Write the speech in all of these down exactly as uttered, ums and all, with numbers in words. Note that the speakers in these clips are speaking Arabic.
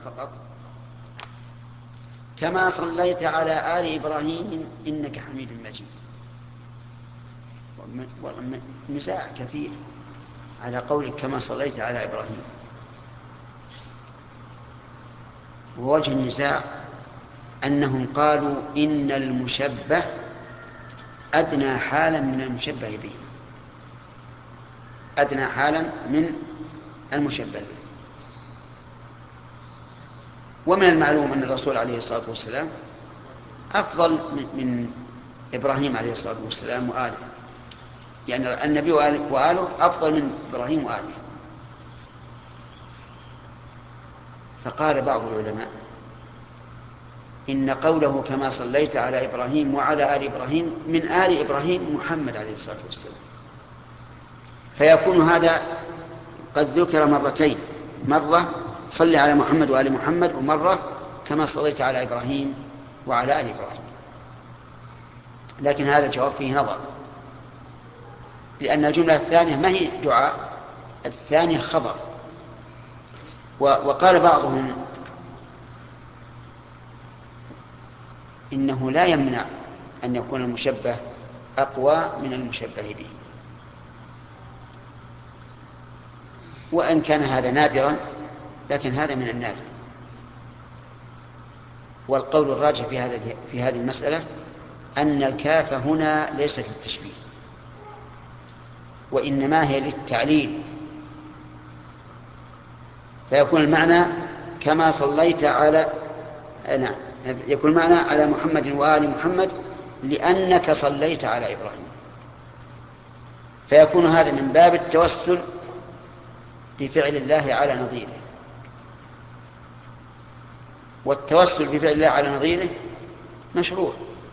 فقط. كما صليت على آل إبراهيم إنك حميد مجيد. والنزاع كثير على قولك كما صليت على إبراهيم، ووجه النزاع أنهم قالوا إن المشبه أدنى حالا من المشبه به، أدنى حالا من المشبه به. ومن المعلوم أن الرسول عليه الصلاة والسلام أفضل من إبراهيم عليه الصلاة والسلام وآله، يعني النبي وآله أفضل من إبراهيم وآله. فقال بعض العلماء إن قوله كما صليت على إبراهيم وعلى آل إبراهيم من آل إبراهيم محمد عليه الصلاة والسلام، فيكون هذا قد ذكر مرتين، مرة صلي على محمد وآل محمد، ومرة كما صليت على إبراهيم وعلى آل إبراهيم. لكن هذا الجواب فيه نظر، لأن الجملة الثانية ما هي دعاء، الثانية خبر. وقال بعضهم إنه لا يمنع أن يكون المشبه أقوى من المشبه به، وإن كان هذا نادرا لكن هذا من النادر. والقول الراجح في هذا في هذه المسألة أن الكاف هنا ليست للتشبيه، وإنما هي للتعليل، فيكون المعنى كما صليت على نعم يكون المعنى على محمد وآل محمد لأنك صليت على إبراهيم، فيكون هذا من باب التوسل بفعل الله على نظيره. والتوسل بفعل الله على نظيره مشروع.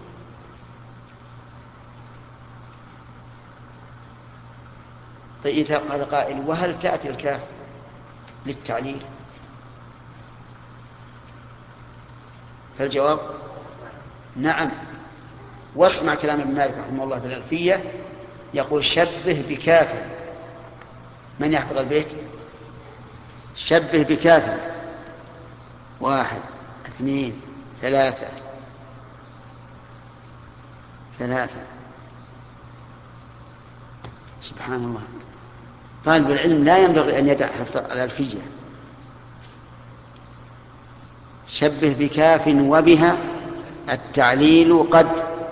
طيب إذا قال قائل وهل تأتي الكاف للتعليل؟ فالجواب نعم. واسمع كلام ابن مالك رحمه الله في الألفية يقول شبه بكاف. من يحفظ البيت؟ شبه بكاف، واحد اثنين ثلاثة ثلاثة سبحان الله. طالب العلم لا ينبغي أن يدع حفظ الألفية. شبه بكاف وبها التعليل قد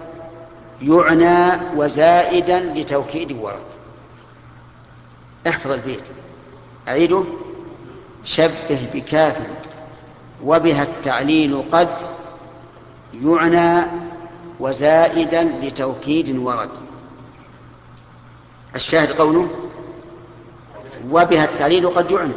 يعنى وزائدا لتوكيد ورد. احفظ البيت أعيده. شبه بكاف وبها التعليل قد يعنى وزائدا لتوكيد ورد. الشاهد قوله وبها التعليل قد يعنى،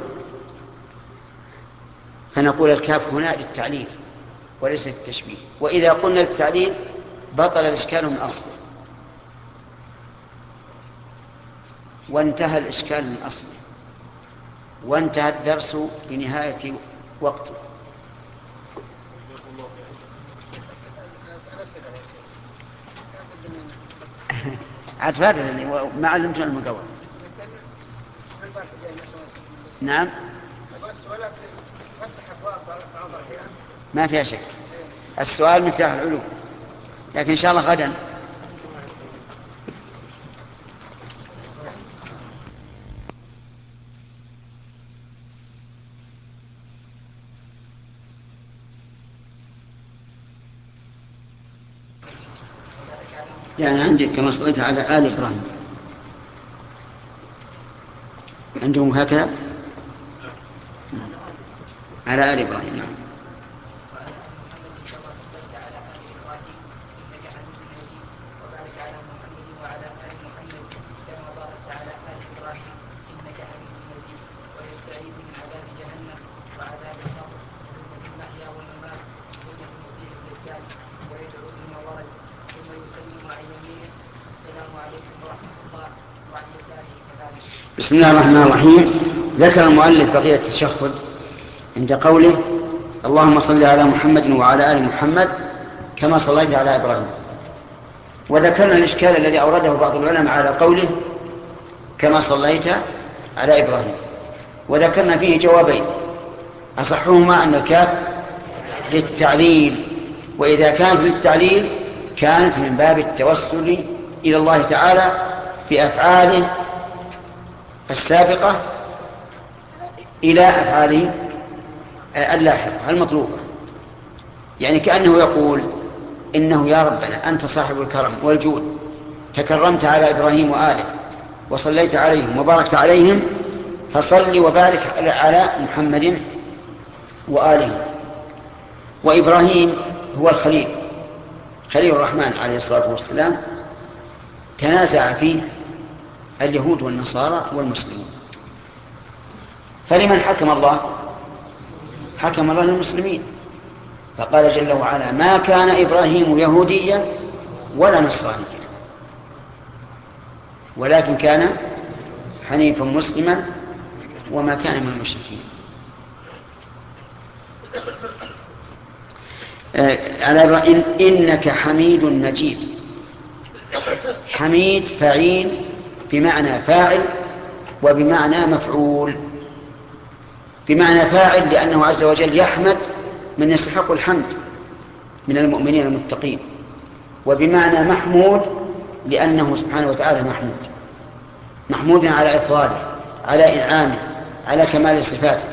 فنقول الكاف هنا للتعليل وليس للتشبيه. وإذا قلنا للتعليل بطل الإشكال من أصله، وانتهى الإشكال من أصله، وانتهى الدرس بنهاية وقته. عاد فاتت ما علمتنا المقاول. نعم ما فيها شك، السؤال مفتاح العلوم، لكن إن شاء الله غدا. يعني عندك كما صليت على آل إبراهيم، عندهم هكذا على آل إبراهيم. نعم. بسم الله الرحمن الرحيم. ذكر المؤلف بقية التشهد عند قوله اللهم صل على محمد وعلى آل محمد كما صليت على إبراهيم. وذكرنا الإشكال الذي أورده بعض العلماء على قوله كما صليت على إبراهيم، وذكرنا فيه جوابين. أصحهما أن الكاف للتعليل، وإذا كانت للتعليل كانت من باب التوسل إلى الله تعالى بأفعاله السابقة إلى أفعاله اللاحقة المطلوبة. يعني كأنه يقول إنه يا ربنا أنت صاحب الكرم والجود، تكرمت على إبراهيم وآله وصليت عليهم وباركت عليهم، فصل وبارك على محمد وآله. وإبراهيم هو الخليل، خليل الرحمن عليه الصلاة والسلام، تنازع فيه اليهود والنصارى والمسلمون، فلمن حكم الله؟ حكم الله للمسلمين، فقال جل وعلا ما كان إبراهيم يهوديا ولا نصرانيا ولكن كان حنيفا مسلما وما كان من المشركين. على إن إنك حميد مجيد. حميد فعيل بمعنى فاعل وبمعنى مفعول. بمعنى فاعل لأنه عز وجل يحمد من يستحق الحمد من المؤمنين المتقين، وبمعنى محمود لأنه سبحانه وتعالى محمود، محمود على إفضاله، على إنعامه، على كمال صفاته.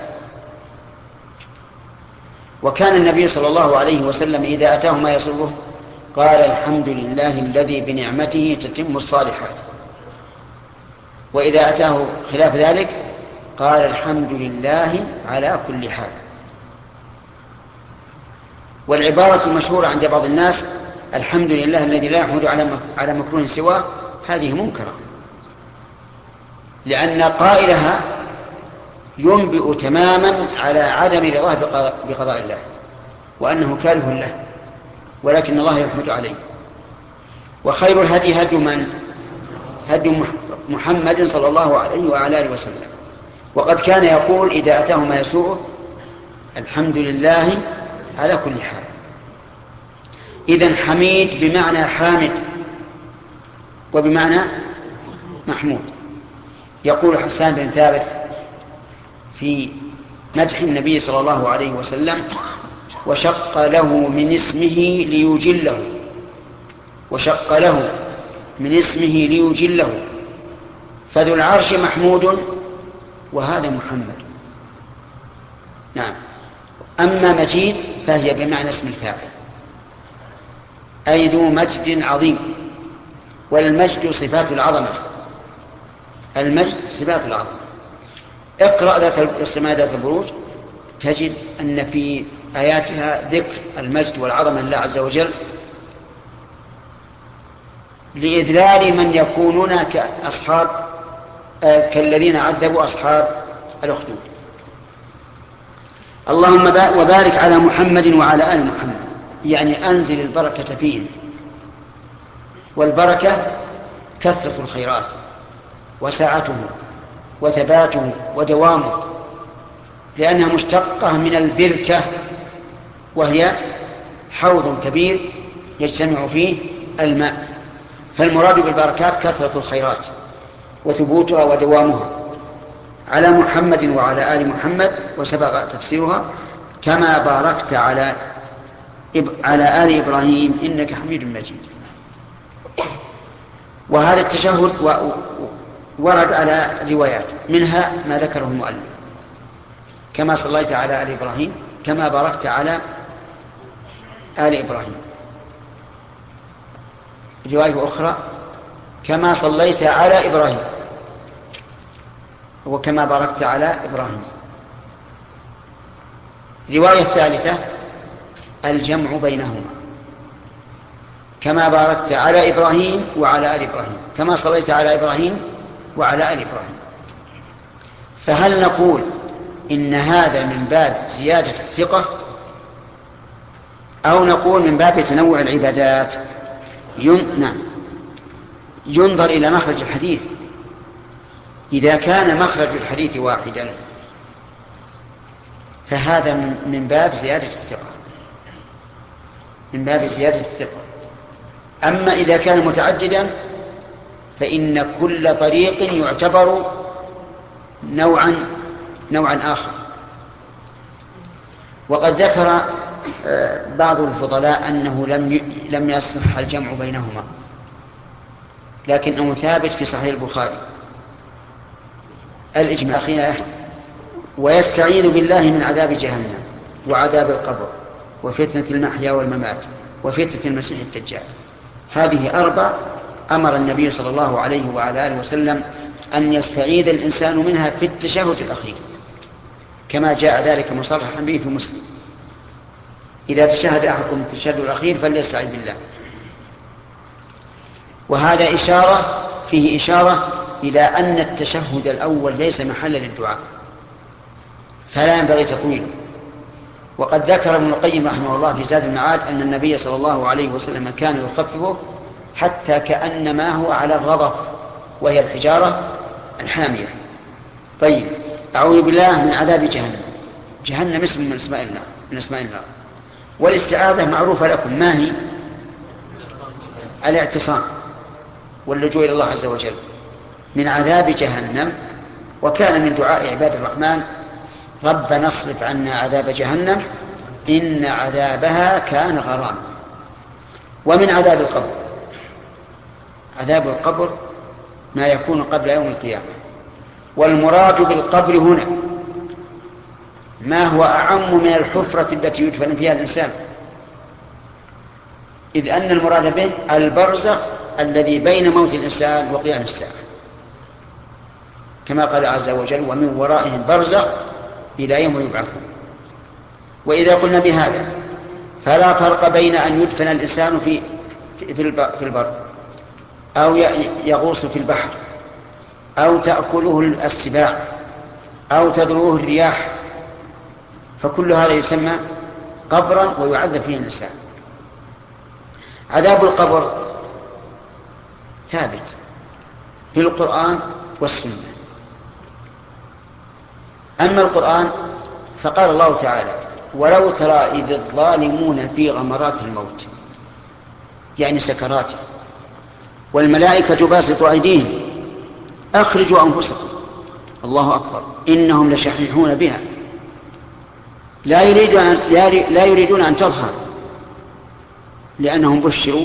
وكان النبي صلى الله عليه وسلم إذا أتاه ما يسره قال الحمد لله الذي بنعمته تتم الصالحات، وإذا أتاه خلاف ذلك قال الحمد لله على كل حال. والعبارة المشهورة عند بعض الناس الحمد لله الذي لا يحمد على مكروه سواه هذه منكرة، لأن قائلها ينبئ تماما على عدم رضاه بقضاء الله وأنه كاره له، ولكن الله يحمد عليه. وخير الهدي هدي من؟ هدي محمد صلى الله عليه وعلى آله وسلم. وقد كان يقول إذا أتاه ما يسوءه الحمد لله على كل حال. إذن حميد بمعنى حامد وبمعنى محمود. يقول حسان بن ثابت في مدح النبي صلى الله عليه وسلم وشق له من اسمه ليجله، وشق له من اسمه ليجله، فذو العرش محمود وهذا محمد. نعم. أما مجيد فهي بمعنى اسم الفاعل، أي ذو مجد عظيم. والمجد صفات العظمة، المجد صفات العظمة. اقرأ ذات السماء ذات البروج تجد أن في آياتها ذكر المجد والعظمة لله عز وجل لإذلال من يكونون كأصحاب آه كالذين عذبوا أصحاب الأخدود. اللهم وبارك على محمد وعلى آل محمد، يعني أنزل البركة فيهم. والبركة كثرة الخيرات وسعته وثباته ودوامه، لأنها مشتقة من البركة وهي حوض كبير يجتمع فيه الماء، فالمراد بالبركات كثرة الخيرات وثبوتها ودوامها. على محمد وعلى آل محمد، وسبق تفسيرها كما باركت على على آل إبراهيم إنك حميد مجيد. وهذا التشهد ورد على روايات، منها ما ذكره المؤلف كما صليت على آل إبراهيم كما باركت على آل إبراهيم. رواية أخرى كما صليت على إبراهيم وكما باركت على إبراهيم. رواية ثالثة الجمع بينهما كما باركت على إبراهيم وعلى آل إبراهيم كما صليت على إبراهيم وعلى آل إبراهيم. فهل نقول إن هذا من باب زيادة الثقة أو نقول من باب تنوع العبادات؟ ين... نعم. ينظر إلى مخرج الحديث. إذا كان مخرج الحديث واحدا فهذا من باب زيادة الثقة، من باب زيادة الثقة. أما إذا كان متعددا فإن كل طريق يعتبر نوعا نوعا آخر. وقد ذكر بعض الفضلاء أنه لم لم يصح الجمع بينهما، لكنه ثابت في صحيح البخاري الإجماع أخينا، ويستعيذ بالله من عذاب جهنم وعذاب القبر وفتنة المحيا والممات وفتنة المسيح الدجال. هذه أربع أمر النبي صلى الله عليه وعلى آله وسلم أن يستعيذ الإنسان منها في التشهد الأخير، كما جاء ذلك مصرحا به في مسلم: إذا تشهد أحدكم التشهد الأخير فليستعيذ بالله. وهذا إشارة فيه إشارة إلى أن التشهد الأول ليس محلا للدعاء، فلا ينبغي تطويله. وقد ذكر ابن القيم رحمه الله في زاد المعاد أن النبي صلى الله عليه وسلم كان يخففه حتى كأنما هو على الرضف، وهي الحجارة الحامية. طيب، أعوذ بالله من عذاب جهنم. جهنم اسم من اسماء الله من اسماء الله، والاستعاذة معروفة لكم، ما هي؟ الاعتصام واللجوء إلى الله عز وجل من عذاب جهنم. وكان من دعاء عباد الرحمن: ربنا اصرف عنا عذاب جهنم إن عذابها كان غراما. ومن عذاب القبر، عذاب القبر ما يكون قبل يوم القيامة. والمراد بالقبر هنا ما هو أعم من الحفرة التي يدفن فيها الإنسان، إذ أن المراد به البرزخ الذي بين موت الإنسان وقيام الساعة، كما قال عز وجل: ومن ورائهم برزخ إلى يوم يبعثون. وإذا قلنا بهذا فلا فرق بين أن يدفن الإنسان في في البر، أو يغوص في البحر، أو تأكله السباع، أو تذروه الرياح، فكل هذا يسمى قبرا ويعذب فيه الإنسان. عذاب القبر ثابت في القرآن والسنة. أما القرآن فقال الله تعالى: ولو ترى إذ الظالمون في غمرات الموت، يعني سكراته، والملائكة باسطوا أيديهم أخرجوا أنفسكم، الله أكبر، إنهم لشحيحون بها، لا يريدون أن, لا يريدون أن تظهر، لأنهم بشروا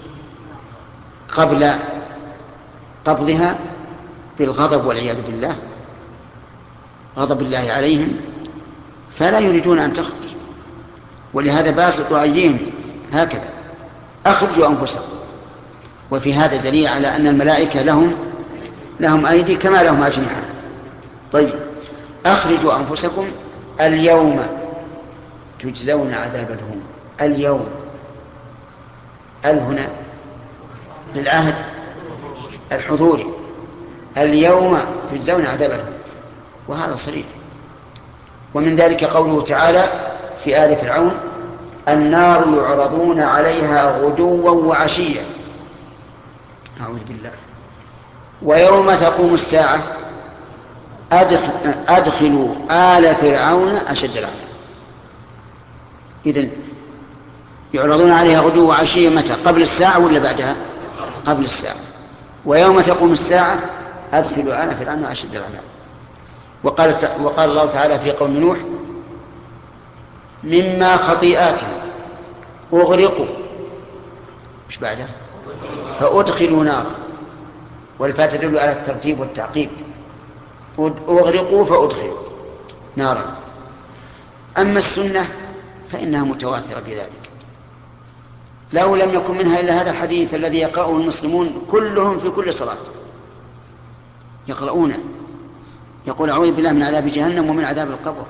قبل قبضها بالغضب والعياذ بالله، غضب الله عليهم، فلا يريدون أن تخرج. ولهذا باسطوا أيديهم هكذا: أخرجوا أنفسكم. وفي هذا دليل على أن الملائكة لهم لهم أيدي كما لهم أجنحة. طيب، أخرجوا أنفسكم اليوم تجزون عذاب الهون. اليوم ال هنا للعهد الحضوري، اليوم تجزون عذاب الهون، وهذا صريح. ومن ذلك قوله تعالى في آل فرعون: النار يعرضون عليها غدوا وعشيا. أعوذ بالله. ويوم تقوم الساعة أدخل أدخلوا آل فرعون أشد العذاب. إذن يعرضون عليها غدوا وعشيا متى؟ قبل الساعة ولا بعدها؟ قبل الساعة. ويوم تقوم الساعة أدخلوا آل فرعون أشد العذاب. وقال, وقال الله تعالى في قوم نوح: مما خطيئاتهم أغرقوا، مش بعدها؟ فأدخلوا نار، والفاء تدل على الترتيب والتعقيب، أغرقوا فأدخلوا نارا. أما السنة فإنها متواترة بذلك، لو لم يكن منها إلا هذا الحديث الذي يقرأه المسلمون كلهم في كل صلاة، يقرؤونه، يقول: أعوذ بالله من عذاب جهنم ومن عذاب القبر.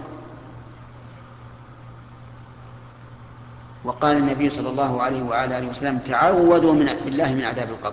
وقال النبي صلى الله عليه وعلى آله وسلم: تعوذوا من بالله من عذاب القبر،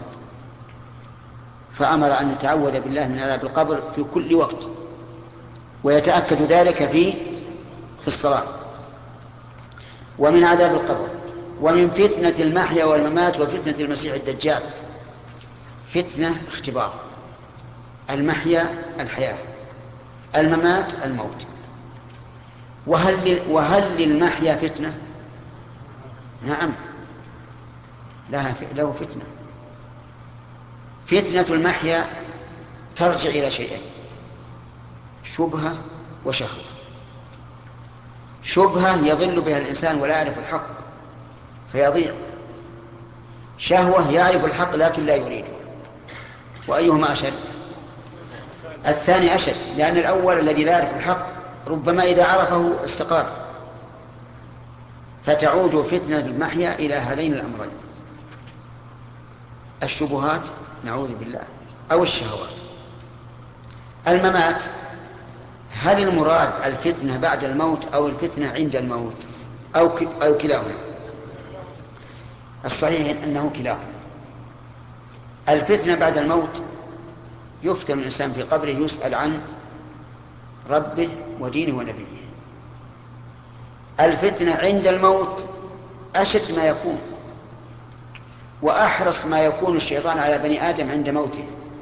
فأمر أن نتعوذ بالله من عذاب القبر في كل وقت، ويتأكد ذلك في في الصلاة. ومن عذاب القبر ومن فتنة المحيا والممات وفتنة المسيح الدجال. فتنة اختبار، المحيا الحياة، الممات الموت. وهل وهل للمحيا فتنة؟ نعم، لها له فتنة. فتنة المحيا ترجع إلى شيئين: شبهة وشهوة. شبهة يضل بها الإنسان ولا يعرف الحق فيضيع، شهوة يعرف الحق لكن لا يريده. وأيهما أشد؟ الثاني أشد، لأن الأول الذي لا يعرف الحق ربما إذا عرفه استقار، فتعود فتنة المحيا إلى هذين الأمرين: الشبهات نعوذ بالله أو الشهوات. الممات، هل المراد الفتنة بعد الموت أو الفتنة عند الموت أو أو كلاهما؟ الصحيح أنه كلاهما. الفتنة بعد الموت يفتن الإنسان في قبره يسأل عن ربه ودينه ونبيه. الفتنة عند الموت أشد ما يكون، وأحرص ما يكون الشيطان على بني آدم عند موته،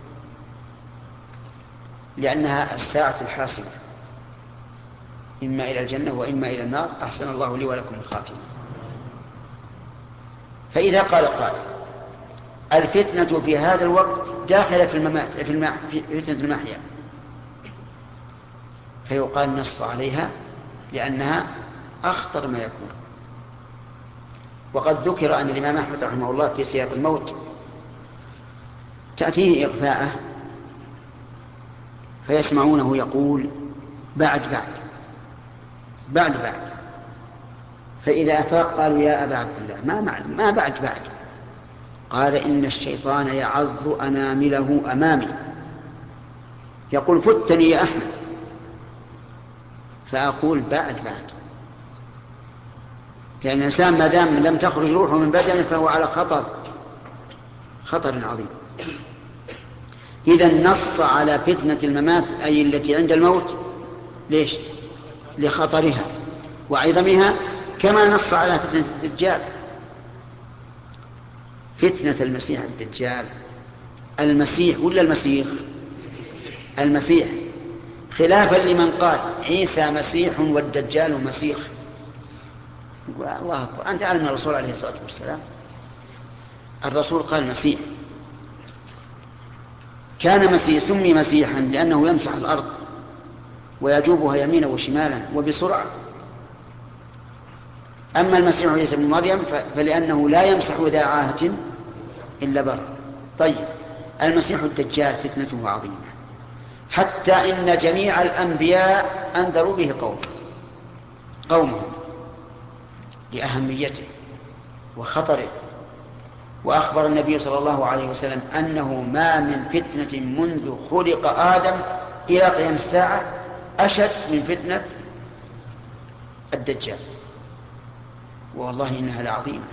لأنها الساعة الحاسمة، إما إلى الجنة وإما إلى النار. أحسن الله لي ولكم الخاتمة. فإذا قال قائل الفتنة في هذا الوقت داخلة في الممات في, المح... في فتنة المحيا، فيقال نص عليها لأنها أخطر ما يكون. وقد ذكر أن الإمام أحمد رحمه الله في سياق الموت تأتيه إغفاءه فيسمعونه يقول بعد بعد بعد بعد، فإذا أفاق قالوا يا أبا عبد الله ما, مع... ما بعد بعد؟ قال إن الشيطان يعض أنامله أمامي يقول فتني يا أحمد، فأقول بعد بعد، لأن الإنسان ما دام لم تخرج روحه من بدنه فهو على خطر خطر عظيم. إذا نص على فتنة الممات أي التي عند الموت، ليش؟ لخطرها وعظمها، كما نص على فتنة الدجال. فتنة المسيح الدجال، المسيح ولا المسيح؟ المسيح، خلافا لمن قال عيسى مسيح والدجال مسيح. الله أكبر، أنت أعلم الرسول عليه الصلاة والسلام. الرسول قال مسيح، كان مسيح، سمي مسيحا لأنه يمسح الأرض ويجوبها يمينا وشمالا وبسرعة. أما المسيح عيسى بن مريم فلأنه لا يمسح ذا عاهة إلا بر. طيب، المسيح الدجال فتنته عظيمة، حتى إن جميع الأنبياء أنذروا به قوم قومهم لأهميته وخطره. وأخبر النبي صلى الله عليه وسلم أنه ما من فتنة منذ خلق آدم إلى قيام الساعة أشد من فتنة الدجال، والله إنها لعظيمة.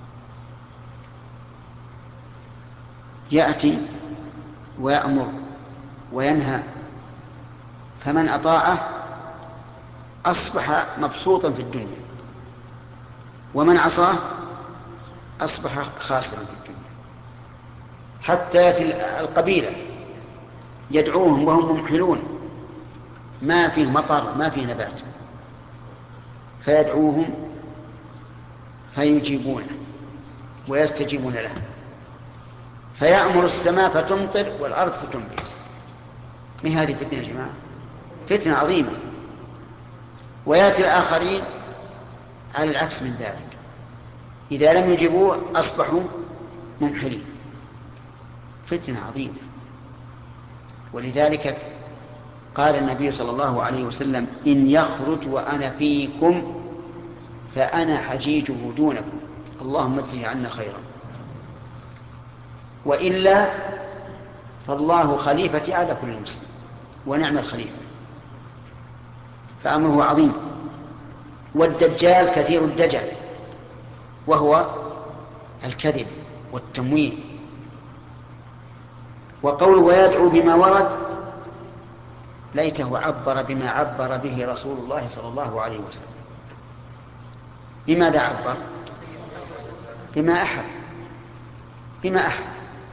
يأتي ويأمر وينهى، فمن أطاعه أصبح مبسوطا في الدنيا، ومن عصاه أصبح خاسرا في الدنيا. حتى يأتي القبيلة يدعوهم وهم ممحلون، ما فيه مطر ما فيه نبات، فيدعوهم فيجيبونه ويستجيبون له، فيأمر السماء فتمطر والأرض فتنبت. ما هذه فتنة يا جماعة؟ فتنة عظيمة. ويأتي الآخرين على العكس من ذلك، إذا لم يجيبوه أصبحوا ممحلين. فتنة عظيمة. ولذلك قال النبي صلى الله عليه وسلم إن يخرج وأنا فيكم فأنا حجيجه دونكم، اللهم اجزه عنا خيرا، وإلا فالله خليفتي على كل مسلم ونعم الخليفة. فأمره عظيم. والدجال كثير الدجل، وهو الكذب والتمويه. وقوله ويدعو بما ورد، ليته عبر بما عبر به رسول الله صلى الله عليه وسلم. بماذا عبر؟ بما أحب بما أحب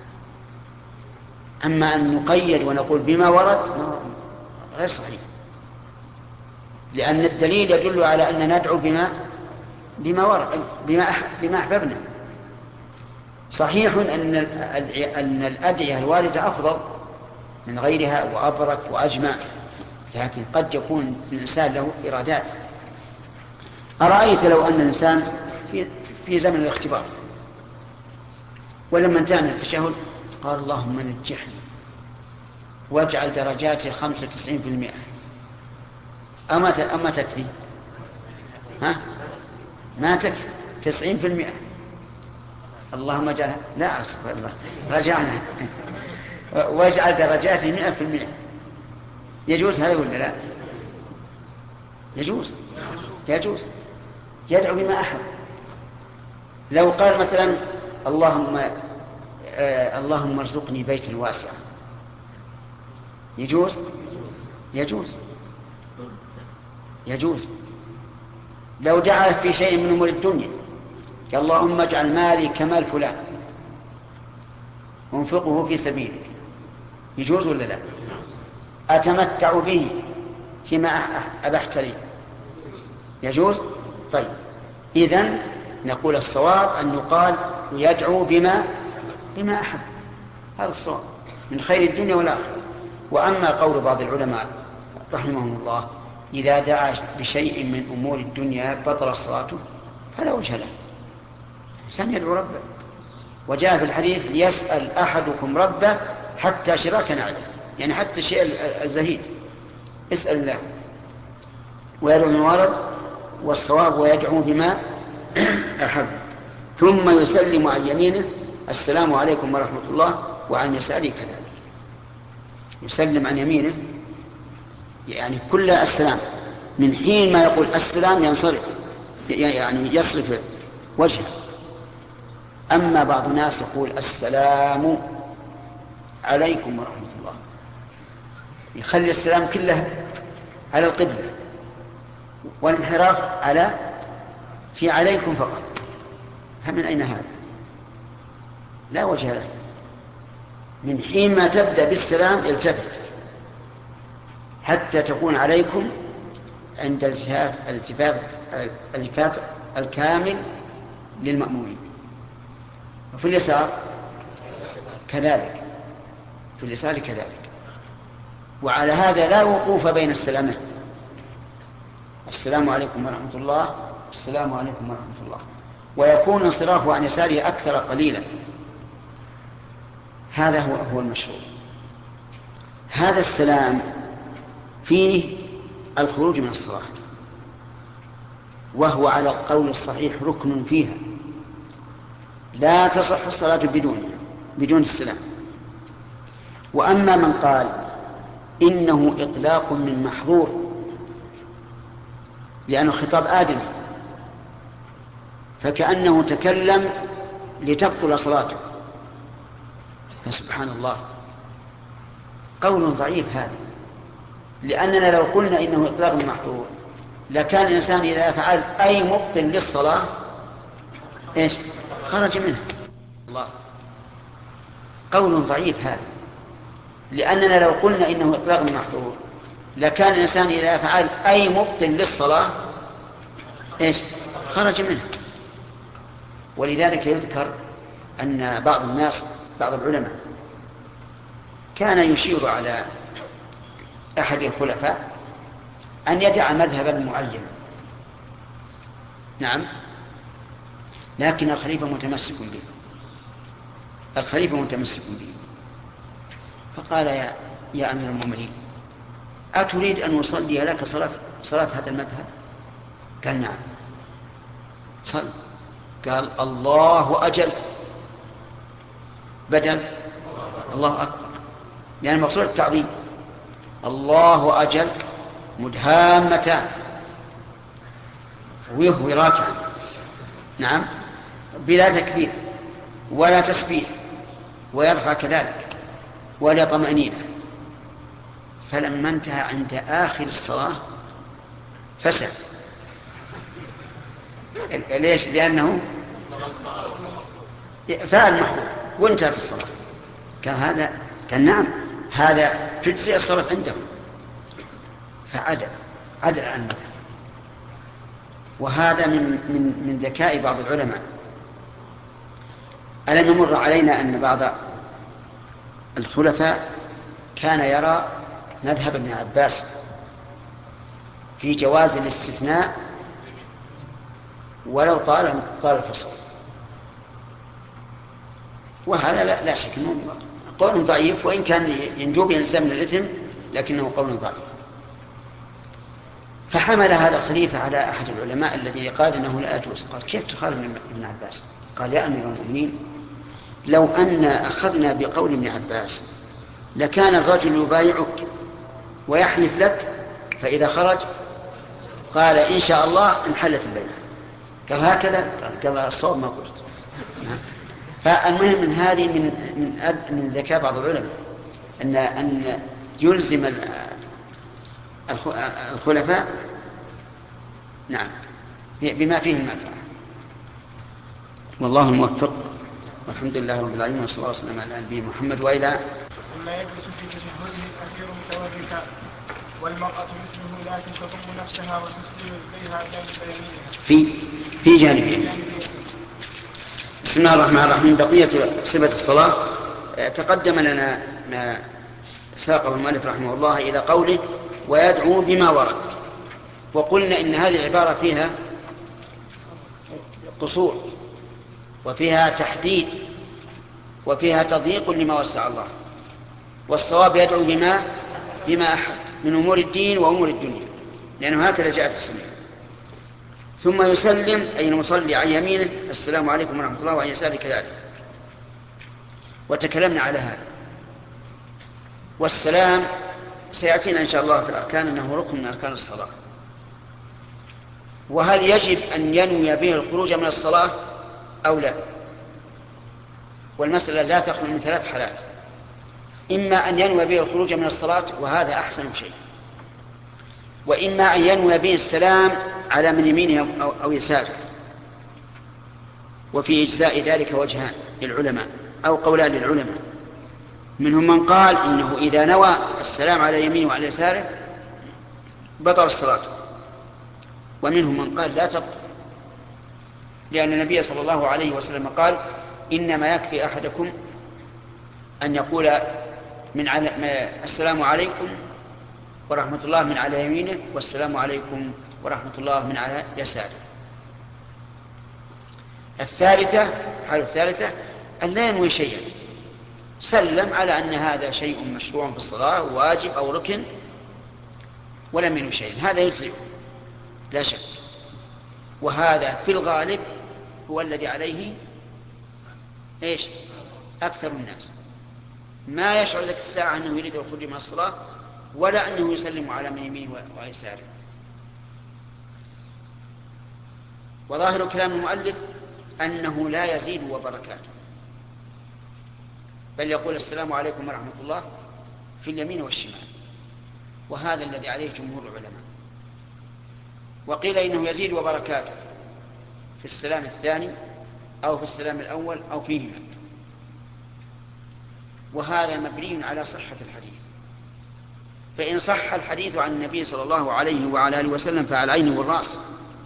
أما أن نقيد ونقول بما ورد غير صحيح، لأن الدليل يدل على أن ندعو بما بما ورد بما بما أحببنا. صحيح أن أن الأدعية الواردة أفضل من غيرها وأبرك وأجمع، لكن قد يكون الإنسان له إرادات أرأيت لو أن الإنسان في, في زمن الاختبار ولما انتهى من التشهد قال اللهم نجحني واجعل درجاتي خمسة وتسعين في المئة، أما أما تكفي؟ ها؟ ما تكفي تسعين في المئة. اللهم اجعلها، لا أصبر الله، رجعنا واجعل درجاتي مئة في المئة. يجوز هذا ولا لا؟ يجوز يجوز يدعو بما أحب. لو قال مثلا اللهم آه اللهم ارزقني بيتا واسعا، يجوز يجوز يجوز. لو دعا في شيء من أمور الدنيا قال اللهم اجعل مالي كمال فلان انفقه في سبيلك، يجوز ولا لا؟ أتمتع به فيما أبحت لي، يجوز. طيب إذن نقول الصواب أن يقال يدعو بما بما أحب، هذا الصواب من خير الدنيا والآخرة. وأما قول بعض العلماء رحمهم الله إذا دعا بشيء من أمور الدنيا بطل صلاته فلا وجه له، إنسان يدعو ربه. وجاء في الحديث يسأل أحدكم ربه حتى شراك نعله، يعني حتى الشيء الزهيد اسأل الله ويدعو من ورد، والصواب ويدعو بما أحب. ثم يسلم عن يمينه السلام عليكم ورحمة الله، وعن يساره كذلك. يسلم عن يمينه يعني كل السلام، من حين ما يقول السلام ينصرف يعني يصرف وجهه. أما بعض الناس يقول السلام عليكم ورحمة الله، يخلي السلام كله على القبلة والانحراف على في عليكم فقط. من أين هذا؟ لا وجه له. من حين ما تبدأ بالسلام التفت حتى تكون عليكم عند الالتفات الالتفات الكامل للمأمومين. وفي اليسار كذلك، في اليسار كذلك. وعلى هذا لا وقوف بين السلامين، السلام عليكم ورحمة الله، السلام عليكم ورحمة الله، ويكون انصرافه عن يساره أكثر قليلا. هذا هو هو المشروع. هذا السلام فيه الخروج من الصلاة، وهو على القول الصحيح ركن فيها، لا تصح الصلاة بدونه بدون السلام. وأما من قال إنه إطلاق من محظور لأنه خطاب آدمي فكأنه تكلم لتبطل صلاته، فسبحان الله قول ضعيف هذا. لأننا لو قلنا إنه إطلاق من محظور لكان الإنسان إذا فعل أي مبطل للصلاة إيش خرج منها. الله قول ضعيف هذا. لأننا لو قلنا إنه إطلاق من محظور لكان الإنسان إذا فعل أي مبطل للصلاة إيش خرج منها. ولذلك يذكر أن بعض الناس بعض العلماء كان يشير على أحد الخلفاء أن يدع مذهبا معينا، نعم، لكن الخليفة متمسك به الخليفة متمسك به فقال يا يا أمير المؤمنين أتريد أن أصلي لك صلاة صلاة هذا المذهب؟ قال نعم. صل. قال الله أجل بدل الله أكبر، لأن المقصود التعظيم. الله أجل مدهامتان ويهوي راكعا، نعم، بلا تكبير ولا تسبيح، ويرفع كذلك ولا طمأنينة. فلما انتهى عند آخر الصلاة فسد. ليش؟ لأنه فعل محظور وانتهت الصلاة. كان هذا كان نعم هذا تجزئ الصلاة عنده، فعدل عدل عن المذهب. وهذا من من من ذكاء بعض العلماء. ألم يمر علينا أن بعض الخلفاء كان يرى مذهب ابن عباس في جواز الاستثناء ولو طال طال الفصل. وهذا لا, لا شك أنه قول ضعيف، وإن كان ينجو يلزم الإثم لكنه قول ضعيف. فحمل هذا الخليفة على أحد العلماء الذي قال إنه لا يجوز. قال كيف تخالف ابن عباس؟ قال يا أمير المؤمنين لو أن أخذنا بقول ابن عباس لكان الرجل يبايعك ويحلف لك فإذا خرج قال إن شاء الله انحلت البيعة. قال هكذا؟ قال الصواب ما قلت. فالمهم من هذه من من من ذكاء بعض العلماء أن أن يلزم الخلفاء نعم بما فيه المنفعة. والله الموفق، والحمد لله رب العالمين، وصلى الله وسلم على نبينا محمد. وإلى ثم يجلس في تشهده الأخير متوركا، والمرأة مثله لكن تضم نفسها وتسلم إليها جانب يمينها في في جانبها. بسم الله الرحمن الرحيم. بقية صفة الصلاة تقدم لنا ما ساقه المؤلف رحمه الله إلى قوله ويدعو بما ورد، وقلنا إن هذه العبارة فيها قصور وفيها تحديد وفيها تضييق لما وسع الله، والصواب يدعو بما بما أحد من أمور الدين وأمور الدنيا، لأنه هكذا جاءت السنة. ثم يسلم أي المصلي عن يمينه السلام عليكم ورحمة الله، وعن يساره كذلك، وتكلمنا على هذا. والسلام سيأتينا إن شاء الله في الأركان أنه ركن من أركان الصلاة. وهل يجب أن ينوي به الخروج من الصلاة أو لا؟ والمسألة لا تخلو من ثلاث حالات: إما أن ينوي به الخروج من الصلاة وهذا أحسن شيء، وإما أن ينوي به السلام على من يمينه أو, أو يساره. وفي إجزاء ذلك وجهان للعلماء أو قولان للعلماء، منهم من قال إنه إذا نوى السلام على يمينه وعلى يساره بطل الصلاة، ومنهم من قال لا تبطل، لأن النبي صلى الله عليه وسلم قال إنما يكفي أحدكم أن يقول من على السلام عليكم ورحمة الله من على يمينه، والسلام عليكم ورحمة الله من على يساره. الثالثة الحالة الثالثة أن لا ينوي شيئا، سلم على أن هذا شيء مشروع في الصلاة واجب أو ركن ولم ينوي شيئا، هذا يجزئه لا شك. وهذا في الغالب هو الذي عليه إيش أكثر الناس، ما يشعر ذلك الساعة أنه يريد الخروج من الصلاة ولا أنه يسلم على من يمينه ويساره. وظاهر كلام المؤلف أنه لا يزيد وبركاته، بل يقول السلام عليكم ورحمة الله في اليمين والشمال، وهذا الذي عليه جمهور العلماء. وقيل إنه يزيد وبركاته في السلام الثاني أو في السلام الأول أو فيهما، وهذا مبني على صحة الحديث. فإن صح الحديث عن النبي صلى الله عليه وعلى آله وسلم فعلى العين والرأس،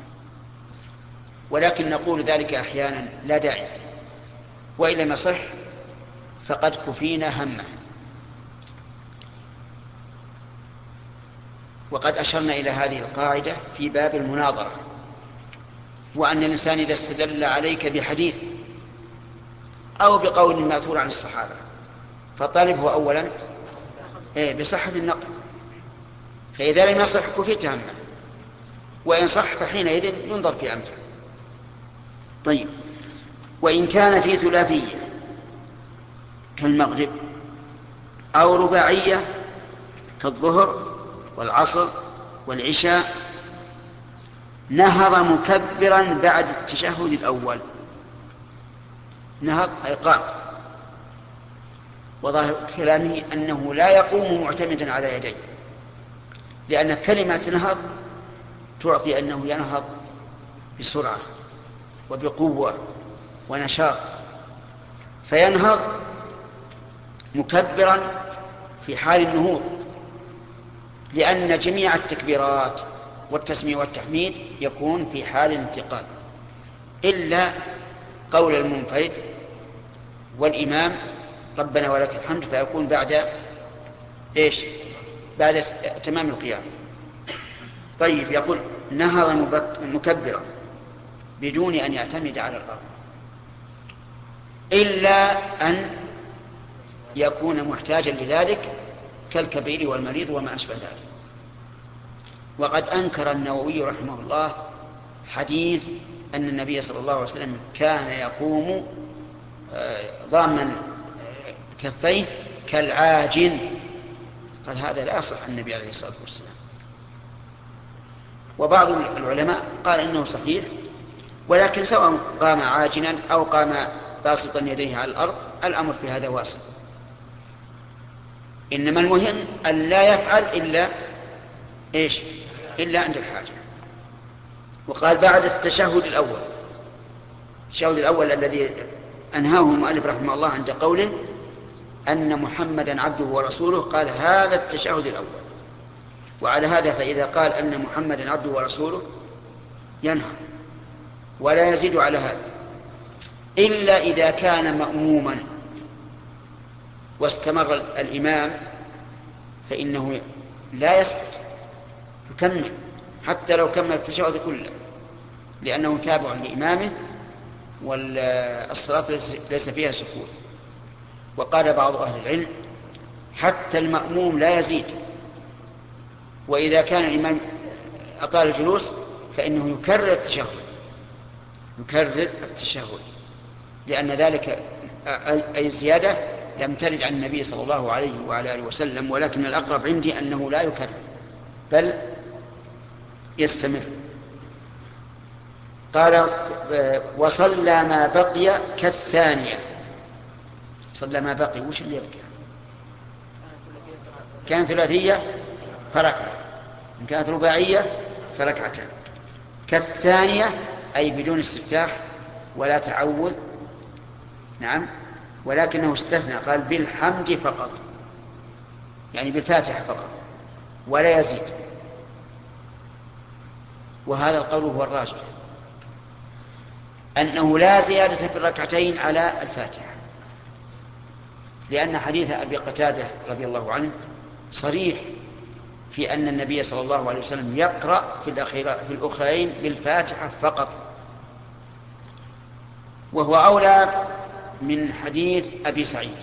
ولكن نقول ذلك أحيانا لا داعي، وإن لم يصح فقد كفينا همه. وقد أشرنا إلى هذه القاعدة في باب المناظرة، وأن الإنسان إذا استدل عليك بحديث أو بقول مأثور عن الصحابة فطالبه أولا بصحة النقل، فإذا لم يصح كفيت همه، وإن صح فحينئذ ينظر في أمره. طيب، وإن كان في ثلاثية كالمغرب أو رباعية كالظهر والعصر والعشاء نهض مكبرا بعد التشهد الأول. نهض أي قام، وظاهر كلامه أنه لا يقوم معتمدا على يديه، لأن كلمة نهض تعطي أنه ينهض بسرعة وبقوة ونشاط، فينهض مكبرا في حال النهوض، لأن جميع التكبيرات والتسمية والتحميد يكون في حال الانتقال، إلا قول المنفرد والإمام ربنا ولك الحمد، فيكون بعد إيش؟ بعد تمام القيام. طيب، يقول نهض مكبرا بدون أن يعتمد على الأرض، إلا أن يكون محتاجا لذلك كالكبير والمريض وما أشبه ذلك. وقد أنكر النووي رحمه الله حديث أن النبي صلى الله عليه وسلم كان يقوم ضاما كفيه كالعاجن، قال هذا لا يصح عن النبي عليه الصلاة والسلام. وبعض العلماء قال إنه صحيح، ولكن سواء قام عاجنا أو قام باسطا يديه على الأرض الأمر في هذا واسع، إنما المهم أن لا يفعل إلا إيش؟ إلا عند الحاجة. وقال بعد التشهد الأول، التشهد الأول الذي أنهاه المؤلف رحمه الله عند قوله أن محمدا عبده ورسوله، قال هذا التشهد الأول. وعلى هذا فإذا قال أن محمدا عبده ورسوله ينهى ولا يزيد على هذا، إلا إذا كان مأموما واستمر الإمام فإنه لا يسقط، يكمل حتى لو كمل التشهد كله، لأنه تابع لإمامه والصلاة ليس فيها سكوت. وقال بعض أهل العلم حتى المأموم لا يزيد، وإذا كان الإمام أطال الجلوس فإنه يكرر التشهد، يكرر التشهد، لأن ذلك أي الزيادة لم ترد عن النبي صلى الله عليه وعلى آله وسلم، ولكن الأقرب عندي أنه لا يكرر بل يستمر. قال وصلى ما بقي كالثانية. صلى ما بقي وش اللي يبقى؟ كانت ثلاثية فركعة، إن كانت رباعية فركعتان. كالثانية أي بدون استفتاح ولا تعوذ، نعم، ولكنه استثنى قال بالحمد فقط، يعني بالفاتحة فقط ولا يزيد. وهذا القول هو الراجح، أنه لا زيادة في الركعتين على الفاتحة، لأن حديث أبي قتادة رضي الله عنه صريح في أن النبي صلى الله عليه وسلم يقرأ في الأخيرة في الأخرين بالفاتحة فقط، وهو أولى من حديث أبي سعيد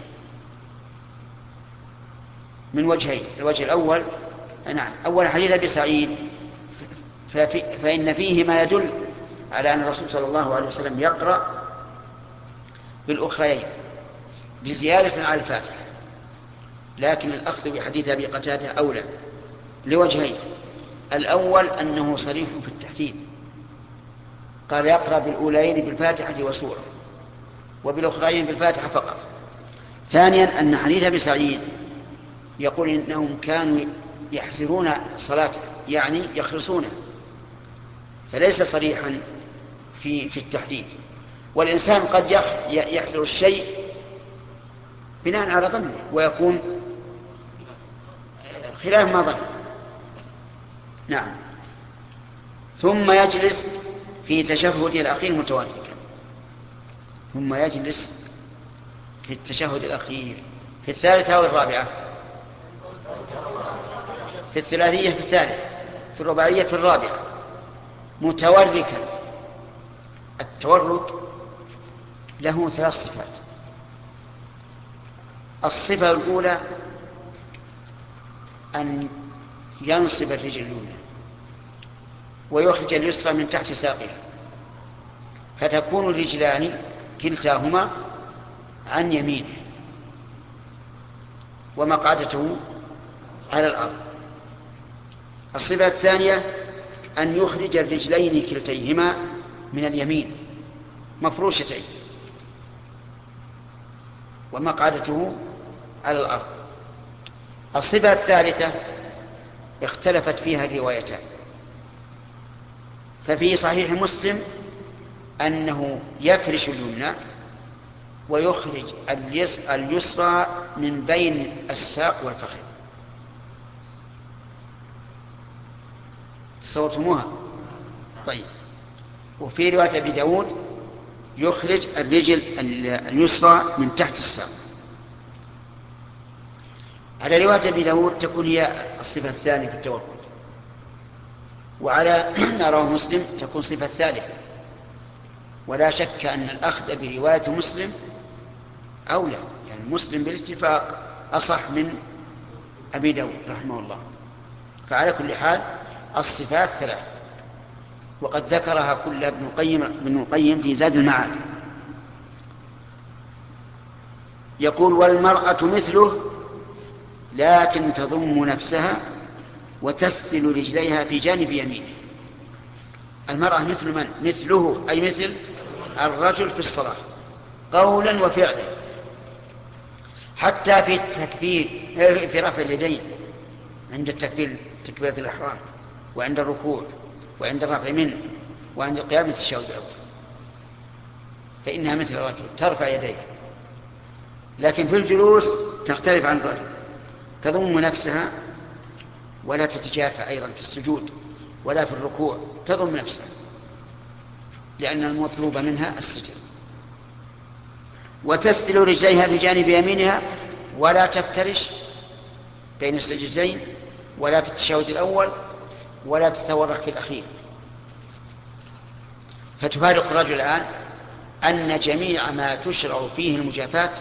من وجهين. الوجه الأول نعم أول حديث أبي سعيد ففي فإن فيه ما يدل على أن الرسول صلى الله عليه وسلم يقرأ بالأخرين بزيادة على الفاتحة، لكن الأخذ بحديث أبي قتادة أولى لوجهين. الأول أنه صريح في التحديد، قال يقرأ بالأولين بالفاتحة وسورة وبالأخرين بالفاتحة فقط. ثانيا أن حديث أبي سعيد يقول إنهم كانوا يحسرون صلاته، يعني يخلصونه، فليس صريحا في في التحديد. والإنسان قد يحسر الشيء بناء على ظنه ويكون خلاف ما ظن. نعم. ثم يجلس في تشهد الأخير متوركا، ثم يجلس في التشهد الأخير في الثالثة أو الرابعة، في الثلاثية في الثالثة، في الرباعية في الرابعة، متوركا. التورك له ثلاث صفات. الصفة الأولى أن ينصب الرجل اليمنى ويخرج اليسرى من تحت ساقها، فتكون الرجلان كلتاهما عن يمينه ومقعدته على الأرض. الصفة الثانية أن يخرج الرجلين كلتيهما من اليمين مفروشتين ومقعدته على الأرض. الصفة الثالثة اختلفت فيها الروايتان، ففي صحيح مسلم أنه يفرش اليمنى ويخرج اليسرى من بين الساق والفخذ. تصورتموها؟ طيب. وفي رواية أبي داود يخرج الرجل اليسرى من تحت الساق. على رواية أبي داود تكون هي الصفة الثانية في التورك، وعلى ما رواه مسلم تكون صفة ثالثة ولا شك أن الأخذ برواية مسلم أولى، يعني مسلم بالاتفاق أصح من أبي داود رحمه الله. فعلى كل حال الصفات ثلاث، وقد ذكرها كلها ابن القيم ابن القيم في زاد المعاد. يقول: والمرأة مثله لكن تضم نفسها وتسدل رجليها في جانب يمينه. المرأة مثل من؟ مثله أي مثل الرجل في الصلاة قولا وفعلا، حتى في التكبير، في رفع اليدين عند التكبير تكبيرة الإحرام، وعند الركوع، وعند الرفع منه، وعند القيام من التشهد الأول، فإنها مثل الرجل ترفع يديه. لكن في الجلوس تختلف عن الرجل، تضم نفسها ولا تتجافى أيضا في السجود ولا في الركوع، تضم نفسها لأن المطلوب منها الستر. وتسدل رجليها بجانب يمينها ولا تفترش بين السجدتين ولا في التشهد الأول ولا تتورك في الأخير. فتفارق الرجل الآن أن جميع ما تشرع فيه المجافاة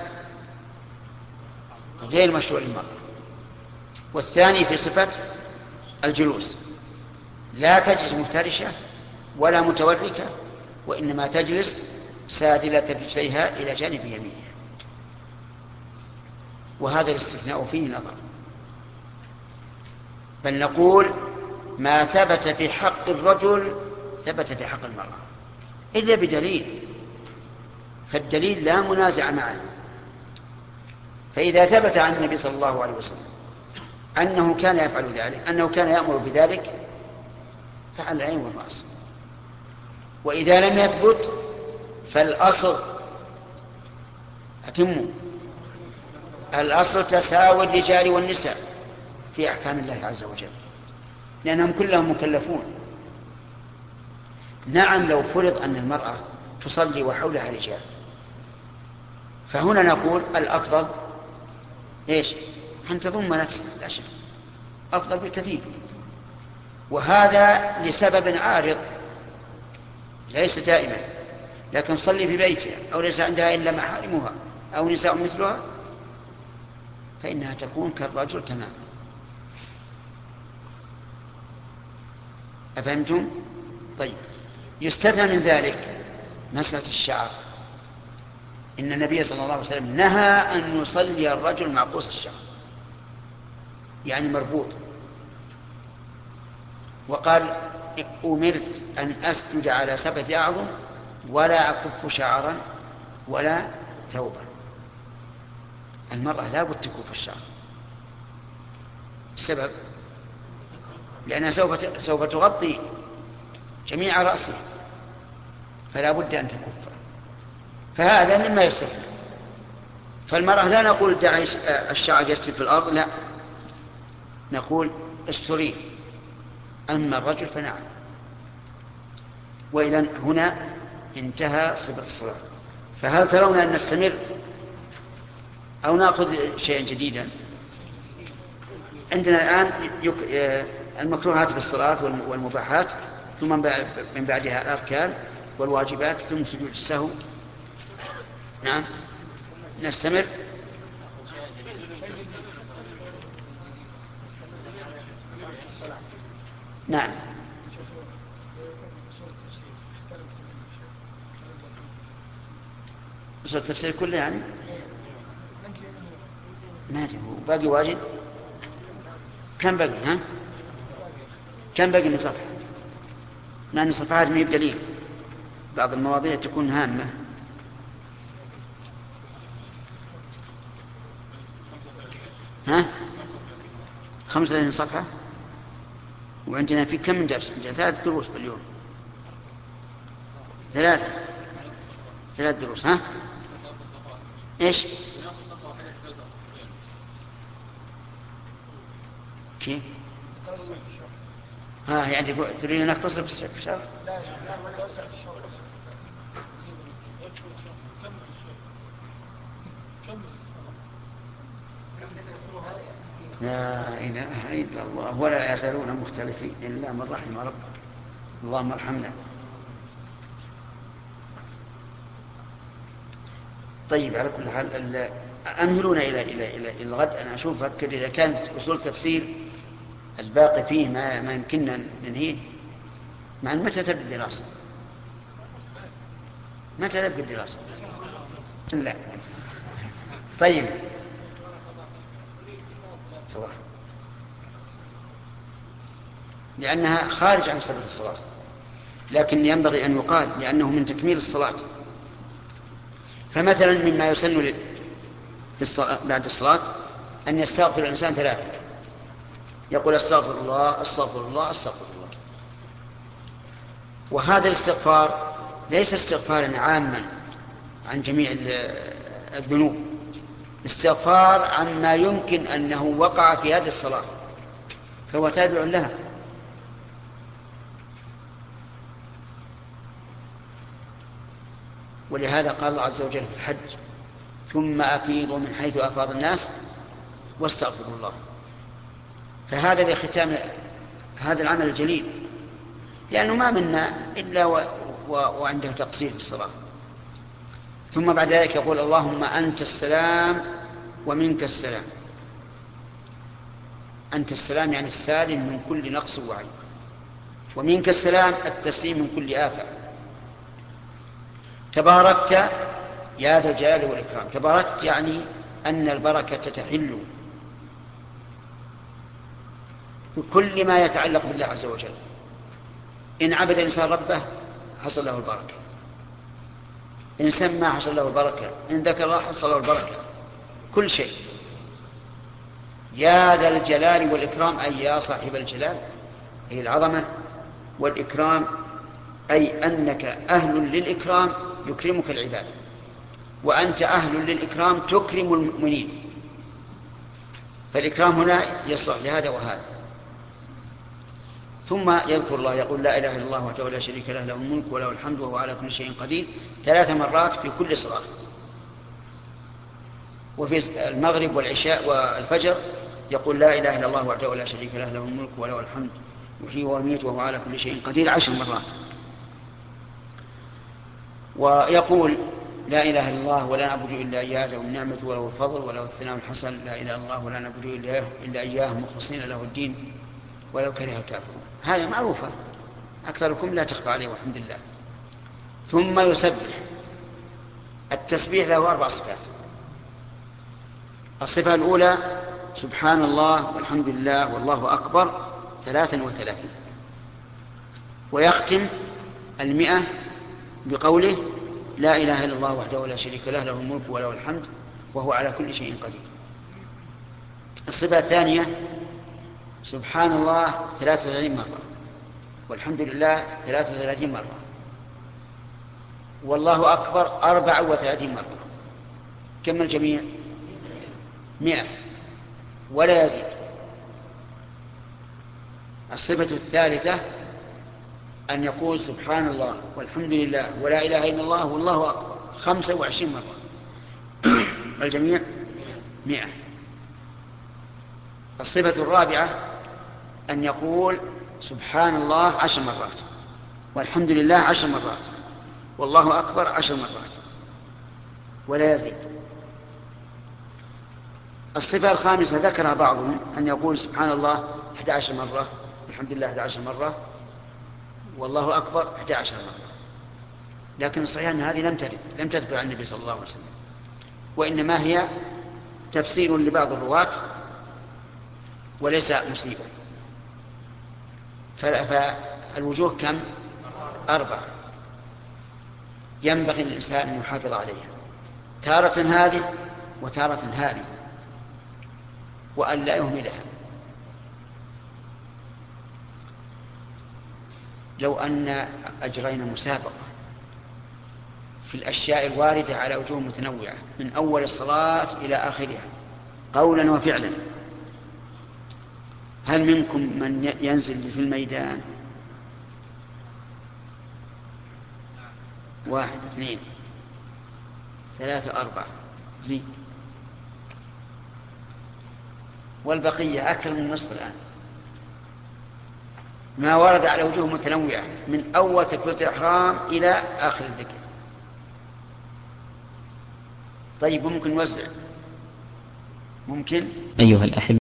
غير مشروع للمرأة. والثاني في صفة الجلوس، لا تجلس مفترشة ولا متوركة، وإنما تجلس سادلة رجليها إلى جانب يمينها. وهذا الاستثناء فيه نظر، بل نقول ما ثبت في حق الرجل ثبت في حق المرأة إلا بدليل، فالدليل لا منازع معه. فإذا ثبت عن النبي صلى الله عليه وسلم أنه كان يفعل ذلك، أنه كان يأمر بذلك، فعلى العين والرأس. وإذا لم يثبت فالأصل أتموا، الأصل تساوي الرجال والنساء في أحكام الله عز وجل، لأنهم كلهم مكلفون. نعم لو فرض أن المرأة تصلي وحولها رجال، فهنا نقول الأفضل إيش؟ أن تضم نفسها، لا شك أفضل بكثير. وهذا لسبب عارض ليس دائما، لكن صلي في بيتها أو ليس عندها إلا محارمها أو نساء مثلها، فإنها تكون كالرجل تماما. أفهمتم؟ طيب، يستثنى من ذلك مسألة الشعر. إن النبي صلى الله عليه وسلم نهى أن يصلي الرجل مع قوس الشعر، يعني مربوط، وقال: أمرت أن أسجد على سبعة أعظم ولا أكف شعرا ولا ثوبا. المرأة لا بد تكف الشعر. السبب لأنها سوف سوف تغطي جميع رأسه، فلا بد أن تكف. فهذا مما يستثنى. فالمرأة لا نقول دعي الشعر يستوي في الأرض، لا، نقول استريه. أما الرجل فنعم. وإلى هنا انتهى صفة الصلاة. فهل ترون أن نستمر أو نأخذ شيئا جديدا؟ عندنا الآن المكروهات في الصلاة والمباحات، ثم من بعدها الأركان والواجبات، ثم سجود السهو. نعم نستمر. نعم أصول التفسير كله يعني ما أدري، باقي واجد. كم باقي؟ ها كم باقي من صفحة؟ مع أن الصفحات ما هي بدليل، بعض المواضيع تكون هامة. ها خمسة وثلاثين صفحة، وعندنا في كم من درس؟ عندنا ثلاث دروس باليوم، ثلاثة ثلاث دروس. ها إيش كيف؟ ها يعني تريد أن نختصر في الشهر؟ لا إله إلا الله، ولا يزالون مختلفين إلا من رحم ربك، اللهم ارحمنا. طيب على كل حال أمهلونا إلى إلى إلى إلى الغد. أنا أشوف أفكر إذا كانت أصول تفسير الباقي فيه ما ما يمكننا ننهيه. مع متى تبدأ الدراسة؟ متى تبدأ الدراسة؟ لا. طيب صلاة لأنها خارج عن صفة الصلاة، لكن ينبغي أن يقال لأنه من تكميل الصلاة. فمثلا مما يسن بعد الصلاة أن يستغفر الإنسان ثلاثة، يقول استغفر الله استغفر الله استغفر الله. وهذا الاستغفار ليس استغفارا عاما عن جميع الذنوب، استغفار عما يمكن أنه وقع في هذه الصلاة فهو تابع لها. ولهذا قال الله عز وجل في الحج ثم أفيضوا من حيث أفاض الناس واستغفروا الله. فهذا لختام هذا العمل الجليل، لأنه ما منا إلا و... و... وعنده تقصير في الصلاة. ثم بعد ذلك يقول اللهم أنت السلام ومنك السلام. أنت السلام يعني السالم من كل نقص وعيب، ومنك السلام التسليم من كل آفة. تباركت يا ذا الجلال والإكرام. تباركت يعني أن البركة تحل بكل ما يتعلق بالله عز وجل. إن عبد الإنسان ربه حصل له البركة، إن سمى حصل له البركة، إن ذكر الله حصل له البركة، كل شيء. يا ذا الجلال والإكرام أي يا صاحب الجلال أي العظمة، والإكرام أي أنك أهل للإكرام يكرمك العباد، وأنت أهل للإكرام تكرم المؤمنين. فالإكرام هنا يصلح لهذا وهذا. ثم يذكر الله يقول لا إله إلا الله وحده لا شريك له له الملك وله الحمد وهو على كل شيء قدير ثلاث مرات في كل صلاة. وفي المغرب والعشاء والفجر يقول لا إله إلا الله وحده لا شريك له له الملك وله الحمد يحيي ويميت وهو على كل شيء قدير عشر مرات. ويقول لا إله إلا الله ولا نعبد إلا إياه له النعمة وله الفضل وله الثناء الحسن. لا إله إلا الله ولا نعبد إلا إياه مخلصين له الدين ولو كره الكافرون. هذه معروفة أكثركم لا تخفى عليه والحمد لله. ثم يسبح. التسبيح له أربع صفات. الصفة الأولى سبحان الله والحمد لله والله أكبر ثلاثا وثلاثين. ويختم المئة بقوله لا إله إلا الله وحده لا شريك له له الملك وله الحمد وهو على كل شيء قدير. الصفة الثانية سبحان الله ثلاثة وثلاثين مرة والحمد لله ثلاثة وثلاثين مرة والله أكبر أربع وثلاثين مرة. كم الجميع؟ مئة ولا يزيد. الصفة الثالثة أن يقول سبحان الله والحمد لله ولا إله إلا الله والله أكبر خمسة وعشرين مرة الجميع مئة. الصفة الرابعة أن يقول سبحان الله عشر مرات والحمد لله عشر مرات والله أكبر عشر مرات ولا يزيد. الصفة الخامسة ذكرها بعضهم أن يقول سبحان الله أحد عشر مرة والحمد لله أحد عشر مرة والله أكبر أحد عشر مرة. لكن الصحيح أن هذه لم ترد لم تثبت عن النبي صلى الله عليه وسلم، وإنما هي تفسير لبعض الرواة وليس مصيبا. فالوجوه كم؟ أربعة ينبغي للإنسان أن يحافظ عليها، تارة هذه وتارة هذه، وأن لا يهملها. لو أن أجرينا مسابقة في الأشياء الواردة على وجوه متنوعة من أول الصلاة إلى آخرها قولا وفعلا، هل منكم من ينزل في الميدان؟ واحد اثنين ثلاثة أربعة زين، والبقية أكثر من نصف الآن. ما ورد على وجوه متنوعة من أول تكبيرة الإحرام إلى آخر الذكر. طيب ممكن نوزع، ممكن. أيها الأحبة